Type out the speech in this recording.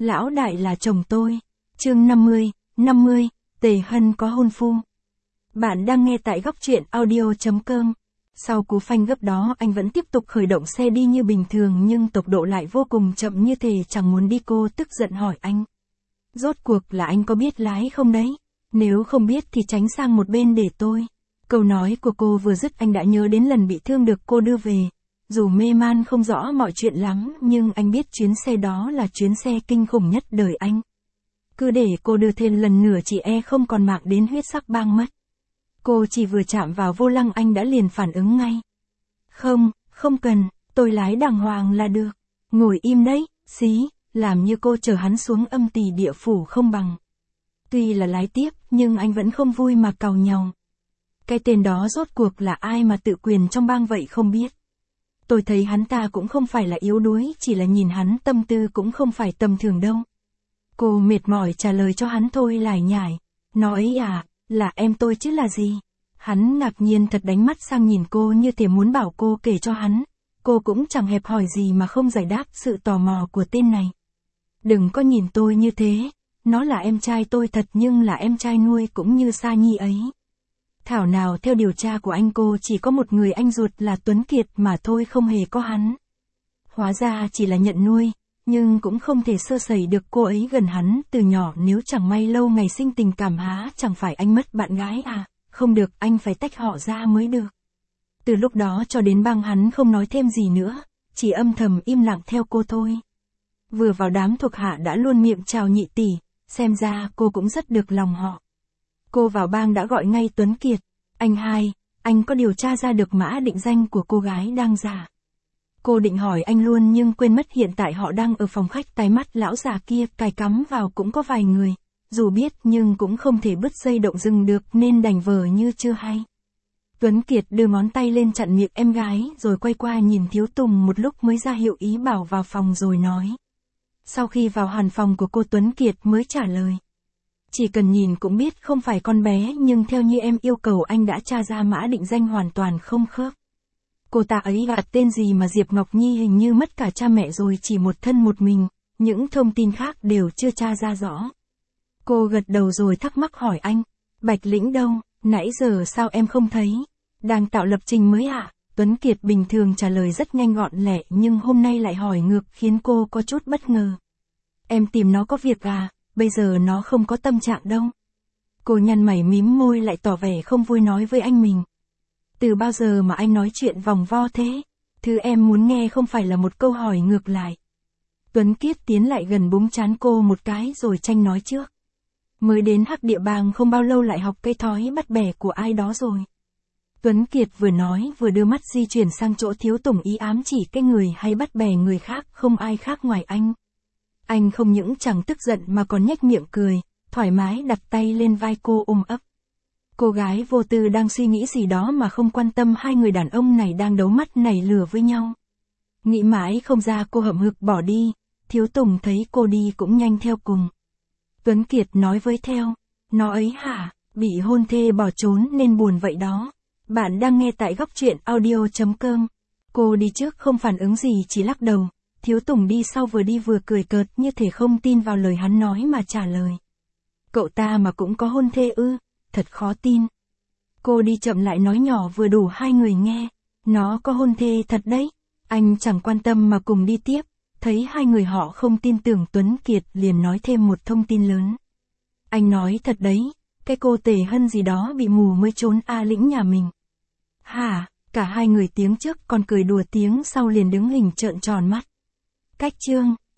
Lão đại là chồng tôi. Chương 50, Tề Hân có hôn phu. Bạn đang nghe tại góc truyện audio.com. Sau cú phanh gấp đó anh vẫn tiếp tục khởi động xe đi như bình thường nhưng tốc độ lại vô cùng chậm như thể chẳng muốn đi. Cô tức giận hỏi anh. Rốt cuộc là anh có biết lái không đấy? Nếu không biết thì tránh sang một bên để tôi. Câu nói của cô vừa dứt anh đã nhớ đến lần bị thương được cô đưa về. Dù mê man không rõ mọi chuyện lắm nhưng anh biết chuyến xe đó là chuyến xe kinh khủng nhất đời anh. Cứ để cô đưa thêm lần nữa chị không còn mạng đến huyết sắc bang mất. Cô chỉ vừa chạm vào vô lăng anh đã liền phản ứng ngay. Không cần, tôi lái đàng hoàng là được. Ngồi im đấy, xí, làm như cô chở hắn xuống âm tỳ địa phủ không bằng. Tuy là lái tiếp nhưng anh vẫn không vui mà càu nhàu. Cái tên đó rốt cuộc là ai mà tự quyền trong bang vậy không biết. Tôi thấy hắn ta cũng không phải là yếu đuối, chỉ là nhìn hắn tâm tư cũng không phải tầm thường đâu. Cô mệt mỏi trả lời cho hắn thôi lải nhải. Nói là em tôi chứ là gì? Hắn ngạc nhiên thật đánh mắt sang nhìn cô như thể muốn bảo cô kể cho hắn. Cô cũng chẳng hẹp hỏi gì mà không giải đáp sự tò mò của tên này. Đừng có nhìn tôi như thế, nó là em trai tôi thật nhưng là em trai nuôi cũng như Sa Nhi ấy. Thảo nào theo điều tra của anh cô chỉ có một người anh ruột là Tuấn Kiệt mà thôi không hề có hắn. Hóa ra chỉ là nhận nuôi, nhưng cũng không thể sơ sẩy được cô ấy gần hắn từ nhỏ nếu chẳng may lâu ngày sinh tình cảm há chẳng phải anh mất bạn gái à, không được anh phải tách họ ra mới được. Từ lúc đó cho đến bang hắn không nói thêm gì nữa, chỉ âm thầm im lặng theo cô thôi. Vừa vào đám thuộc hạ đã luôn miệng chào nhị tỷ, xem ra cô cũng rất được lòng họ. Cô vào bang đã gọi ngay Tuấn Kiệt. Anh có điều tra ra được mã định danh của cô gái đang giả. Cô định hỏi anh luôn nhưng quên mất hiện tại họ đang ở phòng khách tái mắt lão già kia cài cắm vào cũng có vài người. Dù biết nhưng cũng không thể bứt dây động rừng được nên đành vờ như chưa hay. Tuấn Kiệt đưa ngón tay lên chặn miệng em gái rồi quay qua nhìn Thiếu Tùng một lúc mới ra hiệu ý bảo vào phòng rồi nói. Sau khi vào hàn phòng của cô Tuấn Kiệt mới trả lời. Chỉ cần nhìn cũng biết không phải con bé nhưng theo như em yêu cầu anh đã tra ra mã định danh hoàn toàn không khớp. Cô ta ấy gạt tên gì mà Diệp Ngọc Nhi hình như mất cả cha mẹ rồi chỉ một thân một mình, những thông tin khác đều chưa tra ra rõ. Cô gật đầu rồi thắc mắc hỏi anh, Bạch Lĩnh đâu, nãy giờ sao em không thấy? Đang tạo lập trình mới ạ? Tuấn Kiệt bình thường trả lời rất nhanh gọn lẹ nhưng hôm nay lại hỏi ngược khiến cô có chút bất ngờ. Em tìm nó có việc à? Bây giờ nó không có tâm trạng đâu. Cô nhăn mày mím môi lại tỏ vẻ không vui nói với anh mình. Từ bao giờ mà anh nói chuyện vòng vo thế? Thứ em muốn nghe không phải là một câu hỏi ngược lại. Tuấn Kiệt tiến lại gần búng trán cô một cái rồi tranh nói trước. Mới đến Hắc Địa Bang không bao lâu lại học cái thói bắt bẻ của ai đó rồi. Tuấn Kiệt vừa nói vừa đưa mắt di chuyển sang chỗ Thiếu Tùng ý ám chỉ cái người hay bắt bẻ người khác không ai khác ngoài anh. Anh không những chẳng tức giận mà còn nhếch miệng cười, thoải mái đặt tay lên vai cô ôm ấp. Cô gái vô tư đang suy nghĩ gì đó mà không quan tâm hai người đàn ông này đang đấu mắt nảy lửa với nhau. Nghĩ mãi không ra cô hậm hực bỏ đi, Thiếu Tùng thấy cô đi cũng nhanh theo cùng. Tuấn Kiệt nói với theo, nó ấy hả, bị hôn thê bỏ trốn nên buồn vậy đó. Bạn đang nghe tại góc truyện audio.com. Cô đi trước không phản ứng gì chỉ lắc đầu. Thiếu Tùng đi sau vừa đi vừa cười cợt như thể không tin vào lời hắn nói mà trả lời. Cậu ta mà cũng có hôn thê ư, thật khó tin. Cô đi chậm lại nói nhỏ vừa đủ hai người nghe. Nó có hôn thê thật đấy. Anh chẳng quan tâm mà cùng đi tiếp. Thấy hai người họ không tin tưởng Tuấn Kiệt liền nói thêm một thông tin lớn. Anh nói thật đấy, cái cô Tề Hân gì đó bị mù mới trốn Lĩnh nhà mình. Hả, cả hai người tiếng trước còn cười đùa tiếng sau liền đứng hình trợn tròn mắt. Cách chương